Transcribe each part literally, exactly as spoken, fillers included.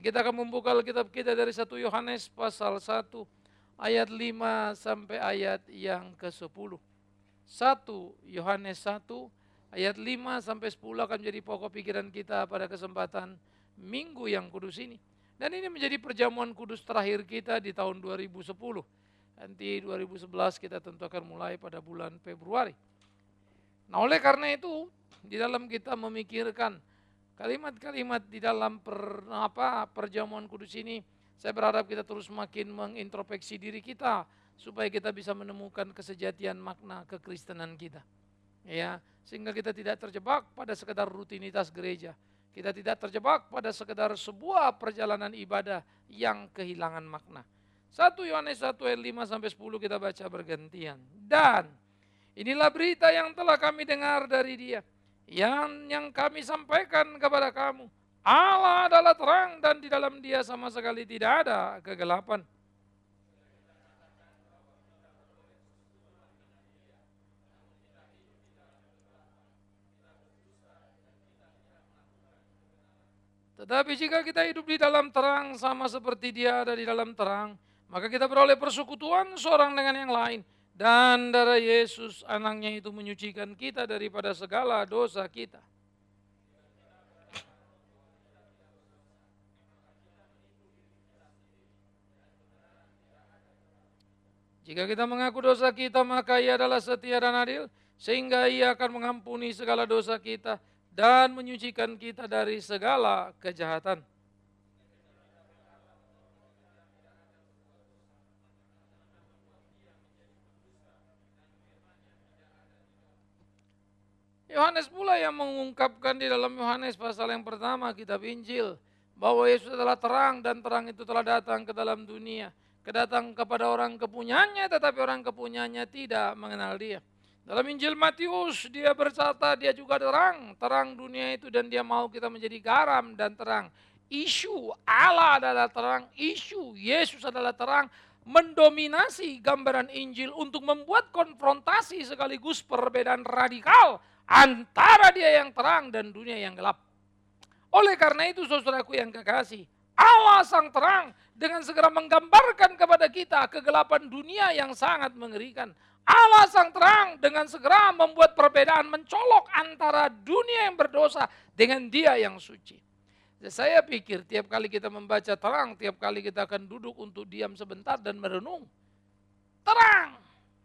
kita akan membuka Alkitab kita dari satu Yohanes pasal satu ayat lima sampai ayat yang kesepuluh. satu Yohanes satu ayat lima sampai sepuluh akan menjadi pokok pikiran kita pada kesempatan Minggu yang kudus ini. Dan ini menjadi perjamuan kudus terakhir kita di tahun dua ribu sepuluh. Nanti dua ribu sebelas kita tentu akan mulai pada bulan Februari. Nah, oleh karena itu, di dalam kita memikirkan kalimat-kalimat di dalam per, apa, perjamuan kudus ini, saya berharap kita terus makin mengintrospeksi diri kita supaya kita bisa menemukan kesejatian makna kekristenan kita. Ya, sehingga kita tidak terjebak pada sekedar rutinitas gereja. Kita tidak terjebak pada sekedar sebuah perjalanan ibadah yang kehilangan makna. satu Yohanes satu ayat lima sampai sepuluh kita baca bergantian. Dan inilah berita yang telah kami dengar dari Dia, yang yang kami sampaikan kepada kamu. Allah adalah terang dan di dalam Dia sama sekali tidak ada kegelapan. Tetapi jika kita hidup di dalam terang sama seperti Dia ada di dalam terang, maka kita beroleh persekutuan seorang dengan yang lain. Dan darah Yesus anaknya itu menyucikan kita daripada segala dosa kita. Jika kita mengaku dosa kita, maka Ia adalah setia dan adil, sehingga Ia akan mengampuni segala dosa kita dan menyucikan kita dari segala kejahatan. Yohanes pula yang mengungkapkan di dalam Yohanes pasal yang pertama kitab Injil, bahwa Yesus adalah terang dan terang itu telah datang ke dalam dunia. Kedatang kepada orang kepunyaannya, tetapi orang kepunyaannya tidak mengenal Dia. Dalam Injil Matius dia berkata dia juga terang, terang dunia itu, dan Dia mau kita menjadi garam dan terang. Isu Allah adalah terang, isu Yesus adalah terang, mendominasi gambaran Injil untuk membuat konfrontasi sekaligus perbedaan radikal antara Dia yang terang dan dunia yang gelap. Oleh karena itu saudaraku yang kekasih, Allah sang terang dengan segera menggambarkan kepada kita kegelapan dunia yang sangat mengerikan. Allah sang terang dengan segera membuat perbedaan mencolok antara dunia yang berdosa dengan Dia yang suci. Saya pikir tiap kali kita membaca terang, tiap kali kita akan duduk untuk diam sebentar dan merenung. Terang,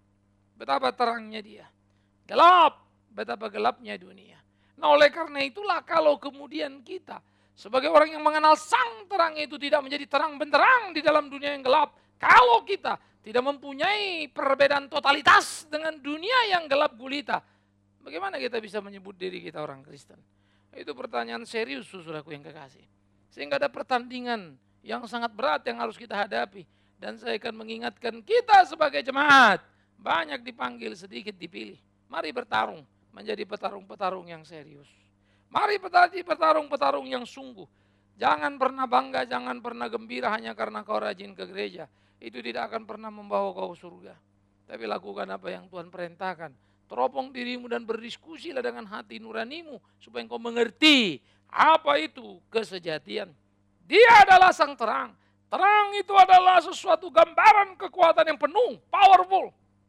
betapa terangnya Dia. Gelap, betapa gelapnya dunia. Nah, oleh karena itulah kalau kemudian kita sebagai orang yang mengenal sang terang itu tidak menjadi terang benderang di dalam dunia yang gelap, kalau kita tidak mempunyai perbedaan totalitas dengan dunia yang gelap gulita, bagaimana kita bisa menyebut diri kita orang Kristen? Itu pertanyaan serius saudaraku yang kekasih. Sehingga ada pertandingan yang sangat berat yang harus kita hadapi. Dan saya akan mengingatkan kita sebagai jemaat, banyak dipanggil, sedikit dipilih. Mari bertarung menjadi petarung-petarung yang serius. Mari petarung-petarung yang sungguh. Jangan pernah bangga, jangan pernah gembira hanya karena kau rajin ke gereja. Itu tidak akan pernah membawa kau surga. Tapi lakukan apa yang Tuhan perintahkan. Teropong dirimu dan berdiskusilah dengan hati nuranimu supaya engkau mengerti apa itu kesejatian. Dia adalah sang terang. Terang itu adalah sesuatu gambaran kekuatan yang penuh, powerful.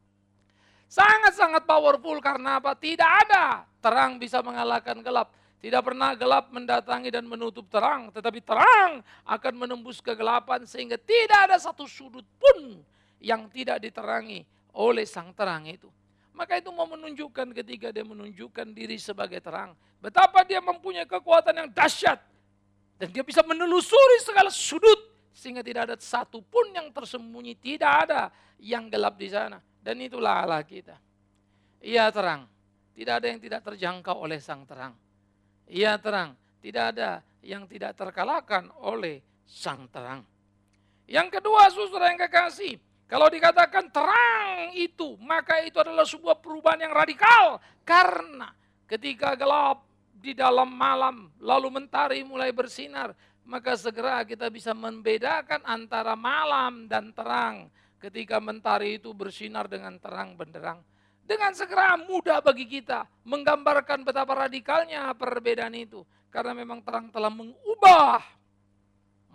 Sangat-sangat powerful karena apa? Tidak ada terang bisa mengalahkan gelap. Tidak pernah gelap mendatangi dan menutup terang, tetapi terang akan menembus kegelapan sehingga tidak ada satu sudut pun yang tidak diterangi oleh sang terang itu. Maka itu mau menunjukkan ketika Dia menunjukkan diri sebagai terang, betapa Dia mempunyai kekuatan yang dahsyat dan Dia bisa menelusuri segala sudut sehingga tidak ada satu pun yang tersembunyi, tidak ada yang gelap di sana. Dan itulah Allah kita. Ia terang, tidak ada yang tidak terjangkau oleh sang terang. Ia terang, tidak ada yang tidak terkalahkan oleh sang terang. Yang kedua saudara yang kekasih, kalau dikatakan terang itu, maka itu adalah sebuah perubahan yang radikal. Karena ketika gelap di dalam malam, lalu mentari mulai bersinar, maka segera kita bisa membedakan antara malam dan terang. Ketika mentari itu bersinar dengan terang benderang, dengan segera mudah bagi kita menggambarkan betapa radikalnya perbedaan itu. Karena memang terang telah mengubah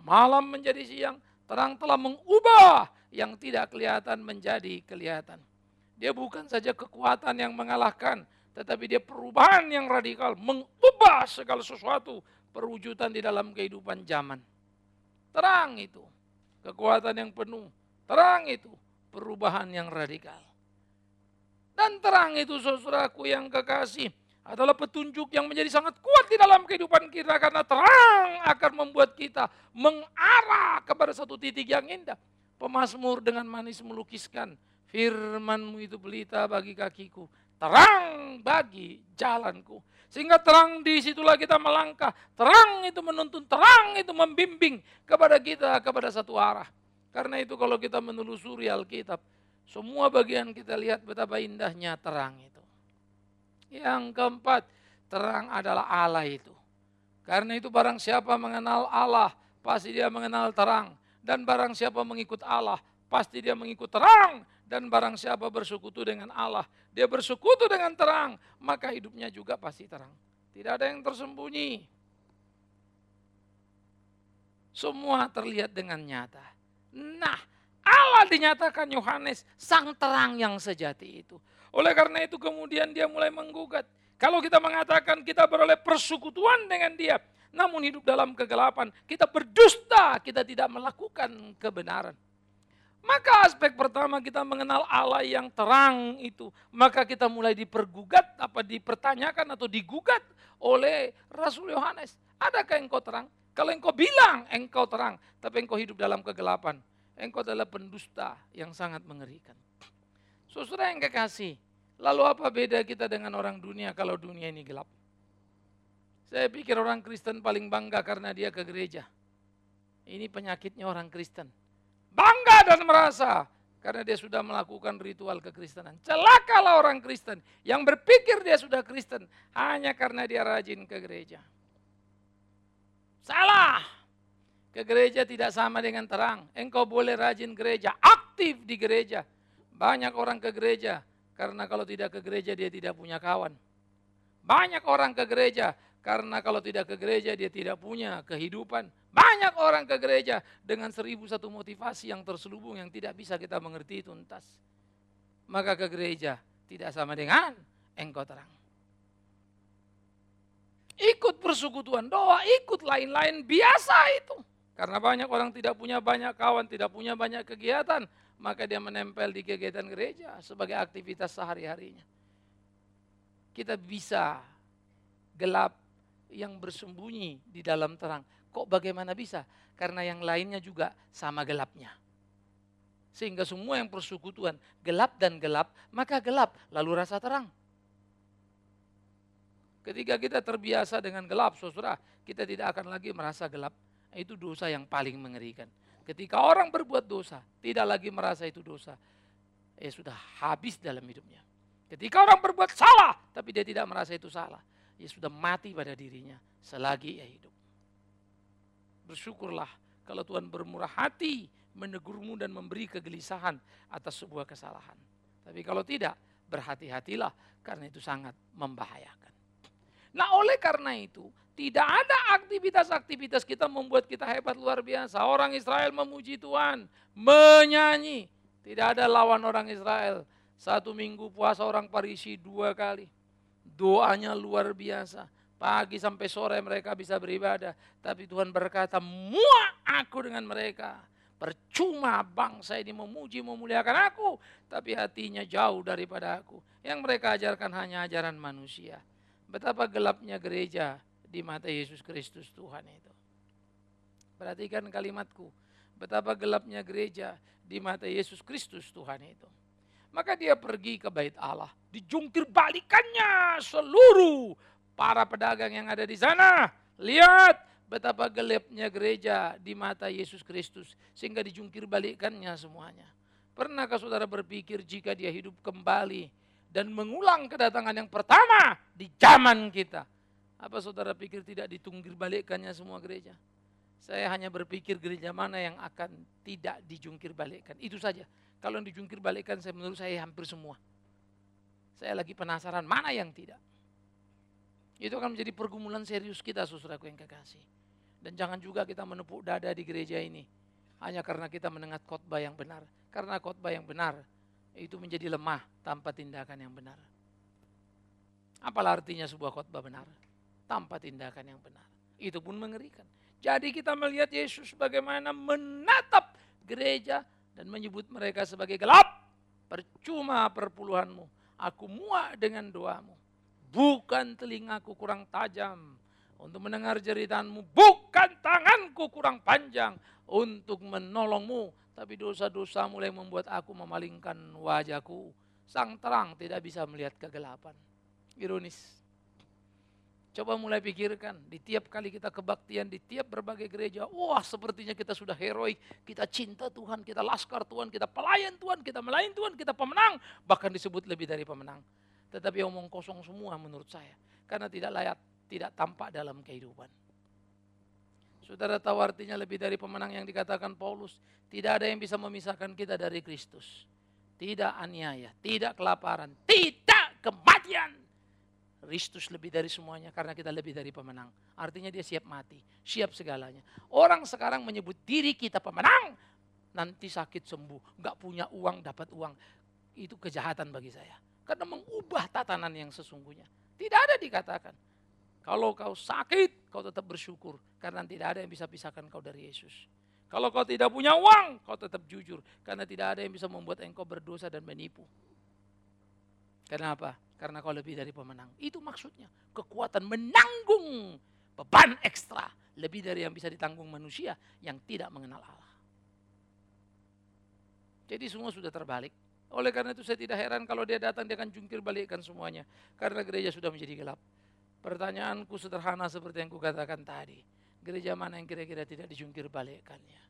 malam menjadi siang, terang telah mengubah yang tidak kelihatan menjadi kelihatan. Dia bukan saja kekuatan yang mengalahkan, tetapi dia perubahan yang radikal, mengubah segala sesuatu, perwujudan di dalam kehidupan zaman. Terang itu, kekuatan yang penuh. Terang itu, perubahan yang radikal. Dan terang itu, saudaraku yang kekasih, adalah petunjuk yang menjadi sangat kuat di dalam kehidupan kita, karena terang akan membuat kita mengarah kepada satu titik yang indah. Pemazmur dengan manis melukiskan, firman-Mu itu pelita bagi kakiku, terang bagi jalanku. Sehingga terang disitulah kita melangkah, terang itu menuntun, terang itu membimbing kepada kita kepada satu arah. Karena itu kalau kita menelusuri Alkitab, semua bagian kita lihat betapa indahnya terang itu. Yang keempat, terang adalah Allah itu. Karena itu barang siapa mengenal Allah, pasti dia mengenal terang. Dan barang siapa mengikut Allah, pasti dia mengikut terang. Dan barang siapa bersekutu dengan Allah, dia bersekutu dengan terang, maka hidupnya juga pasti terang. Tidak ada yang tersembunyi. Semua terlihat dengan nyata. Nah, Allah dinyatakan Yohanes, sang terang yang sejati itu. Oleh karena itu kemudian dia mulai menggugat. Kalau kita mengatakan kita beroleh persekutuan dengan dia, namun hidup dalam kegelapan, kita berdusta, kita tidak melakukan kebenaran. Maka aspek pertama kita mengenal Allah yang terang itu, maka kita mulai dipergugat, apa dipertanyakan atau digugat oleh Rasul Yohanes. Adakah engkau terang? Kalau engkau bilang engkau terang, tapi engkau hidup dalam kegelapan, engkau adalah pendusta yang sangat mengerikan. Saudara yang kekasih, lalu apa beda kita dengan orang dunia kalau dunia ini gelap? Saya pikir orang Kristen paling bangga karena dia ke gereja. Ini penyakitnya orang Kristen. Bangga dan merasa karena dia sudah melakukan ritual kekristenan. Celakalah orang Kristen yang berpikir dia sudah Kristen hanya karena dia rajin ke gereja. Salah. Ke gereja tidak sama dengan terang. Engkau boleh rajin gereja, aktif di gereja. Banyak orang ke gereja karena kalau tidak ke gereja dia tidak punya kawan. Banyak orang ke gereja karena kalau tidak ke gereja dia tidak punya kehidupan. Banyak orang ke gereja dengan seribu satu motivasi yang terselubung yang tidak bisa kita mengerti tuntas. Maka ke gereja tidak sama dengan engkau terang. Ikut persekutuan doa, ikut lain-lain biasa itu. Karena banyak orang tidak punya banyak kawan, tidak punya banyak kegiatan, maka dia menempel di kegiatan gereja sebagai aktivitas sehari-harinya. Kita bisa gelap yang bersembunyi di dalam terang. Kok bagaimana bisa? Karena yang lainnya juga sama gelapnya. Sehingga semua yang persekutuan gelap dan gelap, maka gelap lalu rasa terang. Ketika kita terbiasa dengan gelap, saudara, kita tidak akan lagi merasa gelap. Itu dosa yang paling mengerikan. Ketika orang berbuat dosa, tidak lagi merasa itu dosa. Eh sudah habis dalam hidupnya. Ketika orang berbuat salah, tapi dia tidak merasa itu salah. Ya sudah mati pada dirinya selagi ia hidup. Bersyukurlah kalau Tuhan bermurah hati menegurmu dan memberi kegelisahan atas sebuah kesalahan. Tapi kalau tidak, berhati-hatilah karena itu sangat membahayakan. Nah oleh karena itu, tidak ada aktivitas-aktivitas kita membuat kita hebat luar biasa. Orang Israel memuji Tuhan, menyanyi. Tidak ada lawan orang Israel. Satu minggu puasa orang Parisi dua kali. Doanya luar biasa. Pagi sampai sore mereka bisa beribadah. Tapi Tuhan berkata, muak aku dengan mereka. Percuma bangsa ini memuji, memuliakan aku. Tapi hatinya jauh daripada aku. Yang mereka ajarkan hanya ajaran manusia. Betapa gelapnya gereja di mata Yesus Kristus Tuhan itu. Perhatikan kalimatku. Betapa gelapnya gereja di mata Yesus Kristus Tuhan itu. Maka dia pergi ke bait Allah. Dijungkir balikannya seluruh para pedagang yang ada di sana. Lihat betapa gelapnya gereja di mata Yesus Kristus. Sehingga dijungkir balikannya semuanya. Pernahkah saudara berpikir jika dia hidup kembali dan mengulang kedatangan yang pertama di zaman kita. Apa saudara pikir tidak ditungkir balikkannya semua gereja? Saya hanya berpikir gereja mana yang akan tidak dijungkir balikkan. Itu saja. Kalau yang dijungkir balikkan saya menurut saya hampir semua. Saya lagi penasaran mana yang tidak. Itu akan menjadi pergumulan serius kita saudaraku yang kekasih. Dan jangan juga kita menepuk dada di gereja ini hanya karena kita mendengar khotbah yang benar. Karena khotbah yang benar itu menjadi lemah tanpa tindakan yang benar. Apalah artinya sebuah khotbah benar tanpa tindakan yang benar? Itu pun mengerikan. Jadi kita melihat Yesus bagaimana menatap gereja dan menyebut mereka sebagai gelap. Percuma perpuluhanmu, aku muak dengan doamu. Bukan telingaku kurang tajam untuk mendengar jeritanmu, bukan tanganku kurang panjang untuk menolongmu, tapi dosa-dosa mulai membuat aku memalingkan wajahku. Sang terang tidak bisa melihat kegelapan. Ironis. Coba mulai pikirkan, di tiap kali kita kebaktian, di tiap berbagai gereja, wah sepertinya kita sudah heroik, kita cinta Tuhan, kita laskar Tuhan, kita pelayan Tuhan, kita melayani Tuhan, kita pemenang, bahkan disebut lebih dari pemenang. Tetapi omong kosong semua menurut saya, karena tidak layak, tidak tampak dalam kehidupan. Saudara tahu artinya lebih dari pemenang yang dikatakan Paulus, tidak ada yang bisa memisahkan kita dari Kristus. Tidak aniaya, tidak kelaparan, tidak kematian. Kristus lebih dari semuanya karena kita lebih dari pemenang. Artinya dia siap mati, siap segalanya. Orang sekarang menyebut diri kita pemenang, nanti sakit sembuh, gak punya uang dapat uang. Itu kejahatan bagi saya. Karena mengubah tatanan yang sesungguhnya. Tidak ada dikatakan. Kalau kau sakit, kau tetap bersyukur. Karena tidak ada yang bisa pisahkan kau dari Yesus. Kalau kau tidak punya uang, kau tetap jujur. Karena tidak ada yang bisa membuat engkau berdosa dan menipu. Kenapa? Karena kau lebih dari pemenang. Itu maksudnya. Kekuatan menanggung beban ekstra. Lebih dari yang bisa ditanggung manusia yang tidak mengenal Allah. Jadi semua sudah terbalik. Oleh karena itu saya tidak heran kalau dia datang, dia akan jungkir balikkan semuanya. Karena gereja sudah menjadi gelap. Pertanyaanku sederhana seperti yang kukatakan tadi. Gereja mana yang kira-kira tidak dijungkir balikkannya?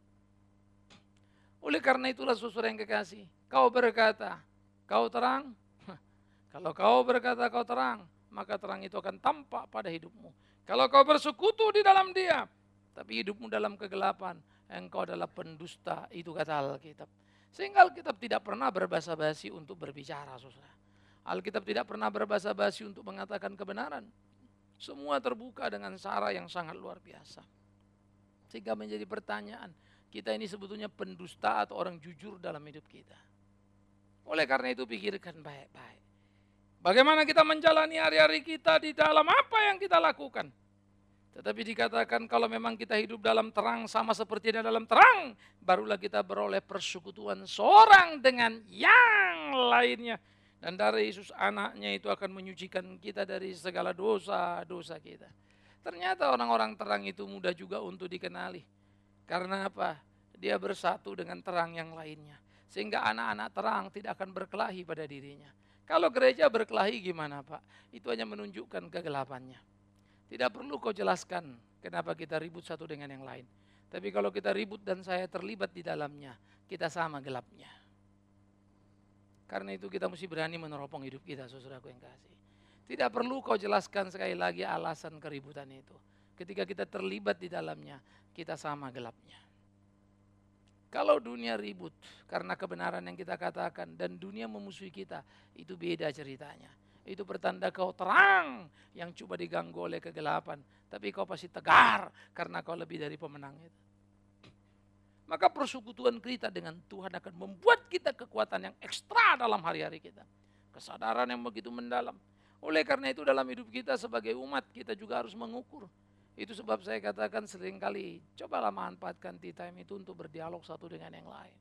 Oleh karena itulah saudara yang kekasih. Kau berkata, kau terang. Kalau kau berkata kau terang, maka terang itu akan tampak pada hidupmu. Kalau kau bersekutu di dalam dia, tapi hidupmu dalam kegelapan, engkau adalah pendusta, itu kata Alkitab. Sehingga Alkitab tidak pernah berbasa-basi untuk berbicara, saudara. Alkitab tidak pernah berbasa-basi untuk mengatakan kebenaran. Semua terbuka dengan cara yang sangat luar biasa. Sehingga menjadi pertanyaan, kita ini sebetulnya pendusta atau orang jujur dalam hidup kita. Oleh karena itu pikirkan baik-baik. Bagaimana kita menjalani hari-hari kita di dalam apa yang kita lakukan. Tetapi dikatakan kalau memang kita hidup dalam terang sama seperti di dalam terang, barulah kita beroleh persekutuan seorang dengan yang lainnya. Dan dari Yesus anaknya itu akan menyucikan kita dari segala dosa-dosa kita. Ternyata orang-orang terang itu mudah juga untuk dikenali. Karena apa? Dia bersatu dengan terang yang lainnya. Sehingga anak-anak terang tidak akan berkelahi pada dirinya. Kalau gereja berkelahi gimana Pak? Itu hanya menunjukkan kegelapannya. Tidak perlu kau jelaskan kenapa kita ribut satu dengan yang lain. Tapi kalau kita ribut dan saya terlibat di dalamnya, kita sama gelapnya. Karena itu kita mesti berani meneropong hidup kita, saudaraku yang kasih. Tidak perlu kau jelaskan sekali lagi alasan keributan itu. Ketika kita terlibat di dalamnya, kita sama gelapnya. Kalau dunia ribut karena kebenaran yang kita katakan dan dunia memusuhi kita, itu beda ceritanya. Itu pertanda kau terang yang coba diganggu oleh kegelapan. Tapi kau pasti tegar karena kau lebih dari pemenang itu. Maka persekutuan kita dengan Tuhan akan membuat kita kekuatan yang ekstra dalam hari-hari kita. Kesadaran yang begitu mendalam. Oleh karena itu dalam hidup kita sebagai umat kita juga harus mengukur. Itu sebab saya katakan seringkali, cobalah manfaatkan tea time itu untuk berdialog satu dengan yang lain.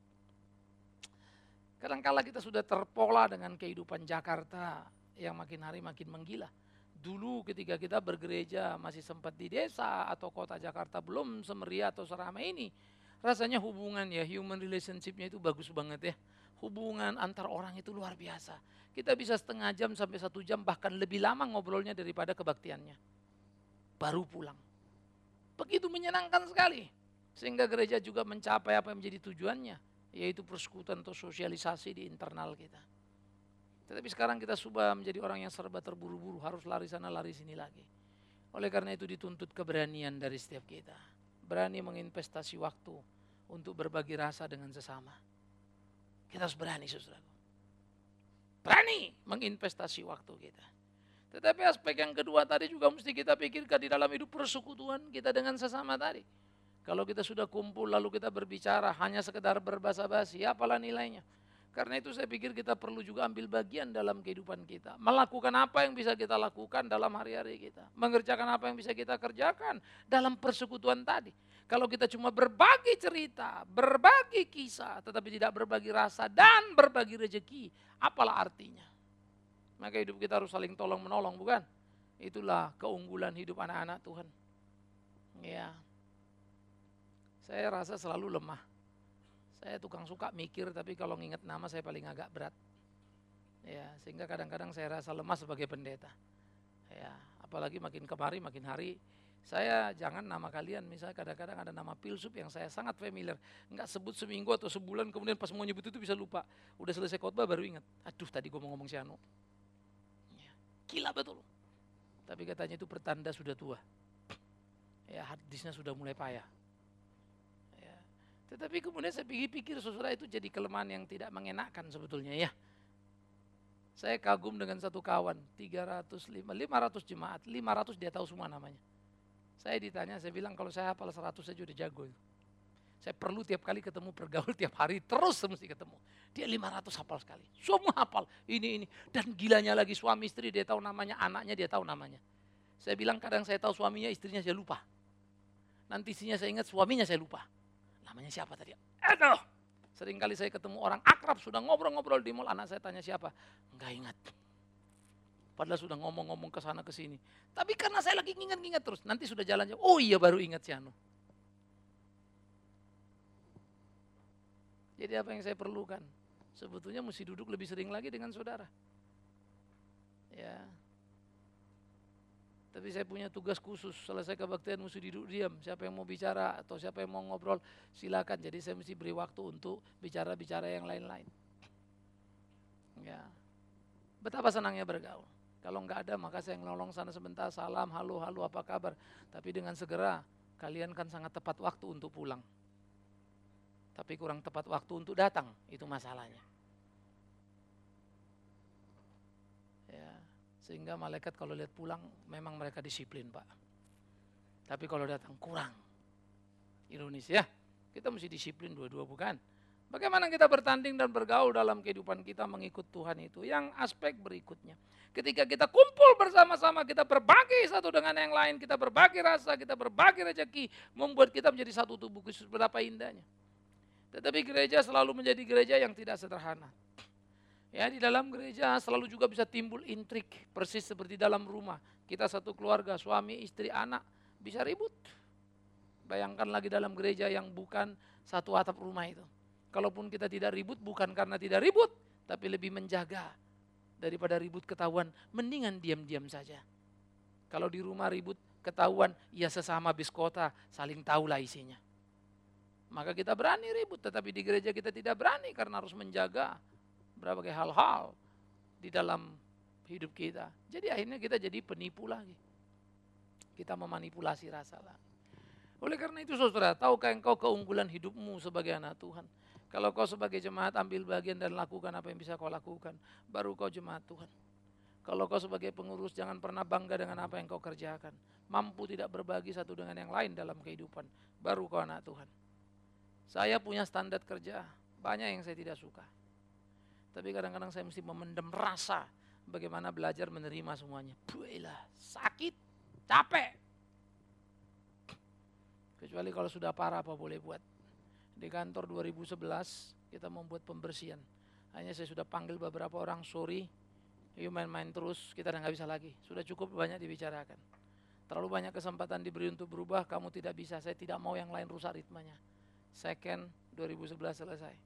Kadang-kala kita sudah terpola dengan kehidupan Jakarta yang makin hari makin menggila. Dulu ketika kita bergereja masih sempat di desa atau kota Jakarta belum semeriah atau seramai ini. Rasanya hubungan ya, human relationship-nya itu bagus banget ya. Hubungan antar orang itu luar biasa. Kita bisa setengah jam sampai satu jam bahkan lebih lama ngobrolnya daripada kebaktiannya. Baru pulang. Begitu menyenangkan sekali. Sehingga gereja juga mencapai apa yang menjadi tujuannya. Yaitu persekutuan atau sosialisasi di internal kita. Tetapi sekarang kita sudah menjadi orang yang serba terburu-buru. Harus lari sana lari sini lagi. Oleh karena itu dituntut keberanian dari setiap kita. Berani menginvestasi waktu untuk berbagi rasa dengan sesama. Kita harus berani saudara. Berani menginvestasi waktu kita. Tetapi aspek yang kedua tadi juga mesti kita pikirkan di dalam hidup persekutuan kita dengan sesama tadi. Kalau kita sudah kumpul lalu kita berbicara hanya sekedar berbahasa basi, apalah nilainya? Karena itu saya pikir kita perlu juga ambil bagian dalam kehidupan kita. Melakukan apa yang bisa kita lakukan dalam hari-hari kita. Mengerjakan apa yang bisa kita kerjakan dalam persekutuan tadi. Kalau kita cuma berbagi cerita, berbagi kisah, tetapi tidak berbagi rasa dan berbagi rezeki, apalah artinya? Maka hidup kita harus saling tolong menolong, bukan? Itulah keunggulan hidup anak-anak Tuhan. Ya. Saya rasa selalu lemah. Saya tukang suka mikir, tapi kalau nginget nama saya paling agak berat. Ya, sehingga kadang-kadang saya rasa lemah sebagai pendeta. Ya, apalagi makin kemari, makin hari, saya jangan nama kalian, misalnya kadang-kadang ada nama Pilsup yang saya sangat familiar. Enggak sebut seminggu atau sebulan, kemudian pas mau nyebut itu bisa lupa. Udah selesai khotbah baru ingat. Aduh, tadi gue mau ngomong si Anu. Ya, gila betul. Tapi katanya itu pertanda sudah tua. Ya, hadisnya sudah mulai payah. Tetapi kemudian saya pikir-pikir, saudara, itu jadi kelemahan yang tidak mengenakan sebetulnya ya. Saya kagum dengan satu kawan, tiga ratus lima, lima ratus jemaat, lima ratus dia tahu semua namanya. Saya ditanya, saya bilang kalau saya hafal seratus saja udah jago. Saya perlu tiap kali ketemu pergaul tiap hari, terus mesti ketemu. Dia lima ratus hafal sekali, semua hafal, ini, ini. Dan gilanya lagi suami istri dia tahu namanya, anaknya dia tahu namanya. Saya bilang kadang saya tahu suaminya, istrinya saya lupa. Nanti istrinya saya ingat, suaminya saya lupa. Namanya siapa tadi? Aduh, sering kali saya ketemu orang akrab, sudah ngobrol-ngobrol di mall, anak saya tanya siapa? Enggak ingat. Padahal sudah ngomong-ngomong ke sana ke sini. Tapi karena saya lagi ngingat-ngingat terus, nanti sudah jalan, oh iya baru ingat si Anu. Jadi apa yang saya perlukan? Sebetulnya mesti duduk lebih sering lagi dengan saudara. Ya. Tapi saya punya tugas khusus, selesai kebaktian mesti duduk diam. Siapa yang mau bicara atau siapa yang mau ngobrol, silakan. Jadi saya mesti beri waktu untuk bicara-bicara yang lain-lain. Ya, betapa senangnya bergaul. Kalau enggak ada maka saya nolong sana sebentar, salam, halo, halo, apa kabar. Tapi dengan segera, kalian kan sangat tepat waktu untuk pulang. Tapi kurang tepat waktu untuk datang, itu masalahnya. Sehingga malaikat kalau lihat pulang, memang mereka disiplin Pak. Tapi kalau datang kurang. Ironis ya, kita mesti disiplin dua-dua bukan? Bagaimana kita bertanding dan bergaul dalam kehidupan kita mengikut Tuhan itu? Yang aspek berikutnya. Ketika kita kumpul bersama-sama, kita berbagi satu dengan yang lain, kita berbagi rasa, kita berbagi rezeki, membuat kita menjadi satu tubuh Kristus, berapa indahnya. Tetapi gereja selalu menjadi gereja yang tidak sederhana. Ya, di dalam gereja selalu juga bisa timbul intrik, persis seperti dalam rumah. Kita satu keluarga, suami, istri, anak, bisa ribut. Bayangkan lagi dalam gereja yang bukan satu atap rumah itu. Kalaupun kita tidak ribut, bukan karena tidak ribut, tapi lebih menjaga daripada ribut ketahuan, mendingan diam-diam saja. Kalau di rumah ribut ketahuan, ya sesama bis kota, saling tahulah isinya. Maka kita berani ribut, tetapi di gereja kita tidak berani karena harus menjaga berbagai hal-hal di dalam hidup kita. Jadi akhirnya kita jadi penipu lagi. Kita memanipulasi rasa lagi. Oleh karena itu saudara, tahukah engkau keunggulan hidupmu sebagai anak Tuhan? Kalau kau sebagai jemaat ambil bagian dan lakukan apa yang bisa kau lakukan, baru kau jemaat Tuhan. Kalau kau sebagai pengurus jangan pernah bangga dengan apa yang kau kerjakan. Mampu tidak berbagi satu dengan yang lain dalam kehidupan, baru kau anak Tuhan. Saya punya standar kerja, banyak yang saya tidak suka. Tapi kadang-kadang saya mesti memendam rasa bagaimana belajar menerima semuanya. Buelah, sakit, capek. Kecuali kalau sudah parah apa boleh buat. Di kantor dua ribu sebelas kita membuat pembersihan. Hanya saya sudah panggil beberapa orang, sorry, you main-main terus, kita udah gak bisa lagi. Sudah cukup banyak dibicarakan. Terlalu banyak kesempatan diberi untuk berubah, kamu tidak bisa, saya tidak mau yang lain rusak ritmenya. Second, dua ribu sebelas selesai.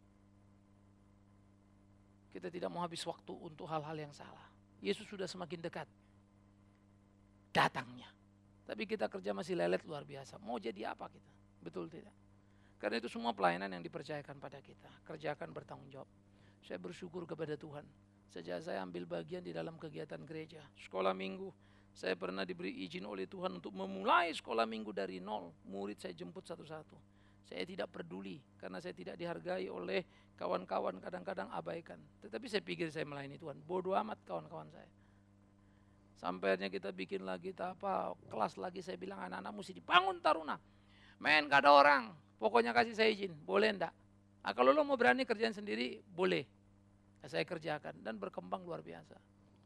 Kita tidak mau habis waktu untuk hal-hal yang salah. Yesus sudah semakin dekat datangnya. Tapi kita kerja masih lelet luar biasa. Mau jadi apa kita? Betul tidak? Karena itu semua pelayanan yang dipercayakan pada kita. Kerjakan bertanggung jawab. Saya bersyukur kepada Tuhan. Sejak saya ambil bagian di dalam kegiatan gereja. Sekolah minggu. Saya pernah diberi izin oleh Tuhan untuk memulai sekolah minggu dari nol. Murid saya jemput satu-satu. Saya tidak peduli karena saya tidak dihargai oleh kawan-kawan, kadang-kadang abaikan. Tetapi saya pikir saya melayani Tuhan. Bodoh amat kawan-kawan saya. Sampai akhirnya kita bikin lagi apa kelas lagi, saya bilang anak-anak mesti dibangun taruna. Men gak ada orang, pokoknya kasih saya izin, boleh enggak? Nah, kalau lo mau berani kerjain sendiri, boleh. Nah, saya kerjakan dan berkembang luar biasa.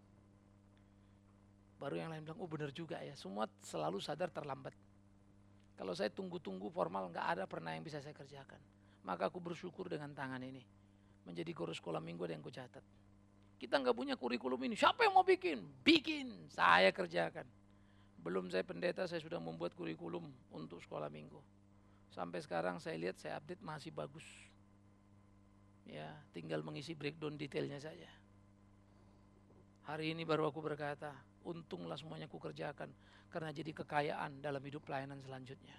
Baru yang lain bilang, oh benar juga ya, semua selalu sadar terlambat. Kalau saya tunggu-tunggu formal, nggak ada pernah yang bisa saya kerjakan. Maka aku bersyukur dengan tangan ini. Menjadi guru sekolah minggu ada yang kucatat. Kita nggak punya kurikulum ini, siapa yang mau bikin? Bikin, saya kerjakan. Belum saya pendeta, saya sudah membuat kurikulum untuk sekolah minggu. Sampai sekarang saya lihat, saya update masih bagus. Ya, tinggal mengisi breakdown detailnya saja. Hari ini baru aku berkata, untunglah semuanya aku kerjakan karena jadi kekayaan dalam hidup pelayanan selanjutnya.